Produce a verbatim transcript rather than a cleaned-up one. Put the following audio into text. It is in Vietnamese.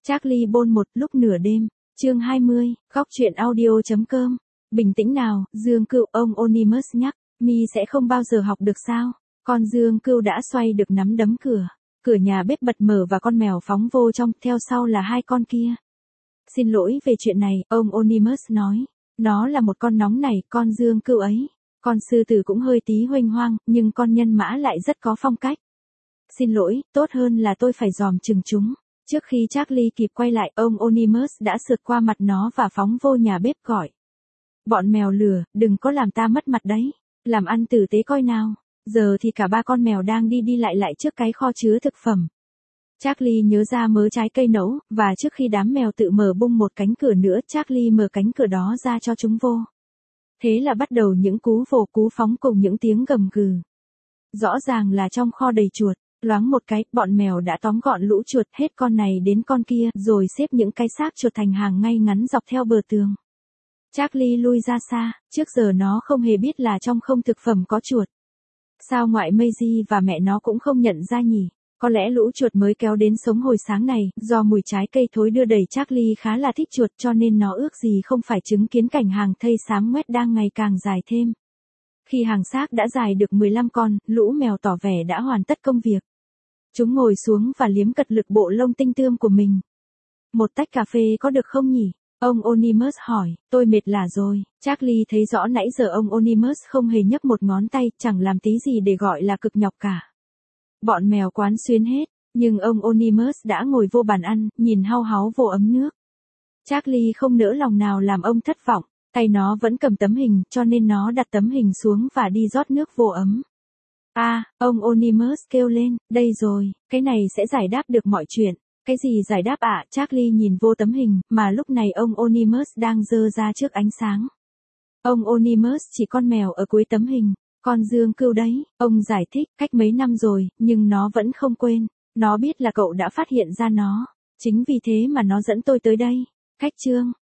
Charlie Bôn một lúc nửa đêm, chương hai mươi, góc truyện audio.com. Bình tĩnh nào, Dương Cựu, ông Onimus nhắc, mi sẽ không bao giờ học được sao? Con Dương Cựu đã xoay được nắm đấm cửa. Cửa nhà bếp bật mở và con mèo phóng vô trong, theo sau là hai con kia. Xin lỗi về chuyện này, ông Onimus nói. Nó là một con nóng này, con Dương Cựu ấy. Con sư tử cũng hơi tí huênh hoang, nhưng con nhân mã lại rất có phong cách. Xin lỗi, tốt hơn là tôi phải dòm chừng chúng. Trước khi Charlie kịp quay lại, ông Onimus đã sượt qua mặt nó và phóng vô nhà bếp gọi. Bọn mèo lừa, đừng có làm ta mất mặt đấy. Làm ăn tử tế coi nào. Giờ thì cả ba con mèo đang đi đi lại lại trước cái kho chứa thực phẩm. Charlie nhớ ra mớ trái cây nấu, và trước khi đám mèo tự mở bung một cánh cửa nữa, Charlie mở cánh cửa đó ra cho chúng vô. Thế là bắt đầu những cú vồ cú phóng cùng những tiếng gầm gừ. Rõ ràng là trong kho đầy chuột. Loáng một cái, bọn mèo đã tóm gọn lũ chuột hết con này đến con kia, rồi xếp những cái xác chuột thành hàng ngay ngắn dọc theo bờ tường. Charlie lui ra xa, trước giờ nó không hề biết là trong không thực phẩm có chuột. Sao ngoại Maisie và mẹ nó cũng không nhận ra nhỉ? Có lẽ lũ chuột mới kéo đến sống hồi sáng này, do mùi trái cây thối đưa đẩy Charlie khá là thích chuột cho nên nó ước gì không phải chứng kiến cảnh hàng thây xám ngoét đang ngày càng dài thêm. Khi hàng xác đã dài được mười lăm con, lũ mèo tỏ vẻ đã hoàn tất công việc. Chúng ngồi xuống và liếm cật lực bộ lông tinh tươm của mình. Một tách cà phê có được không nhỉ? Ông Onimus hỏi, tôi mệt lả rồi. Charlie thấy rõ nãy giờ ông Onimus không hề nhấc một ngón tay, chẳng làm tí gì để gọi là cực nhọc cả. Bọn mèo quán xuyến hết, nhưng ông Onimus đã ngồi vô bàn ăn, nhìn hau háu vô ấm nước. Charlie không nỡ lòng nào làm ông thất vọng. Tay nó vẫn cầm tấm hình, cho nên nó đặt tấm hình xuống và đi rót nước vô ấm. À, ông Onimus kêu lên, đây rồi, cái này sẽ giải đáp được mọi chuyện. Cái gì giải đáp ạ? À? Charlie nhìn vô tấm hình, mà lúc này ông Onimus đang dơ ra trước ánh sáng. Ông Onimus chỉ con mèo ở cuối tấm hình, con Dương Cựu đấy, ông giải thích, cách mấy năm rồi, nhưng nó vẫn không quên. Nó biết là cậu đã phát hiện ra nó, chính vì thế mà nó dẫn tôi tới đây. Cách chương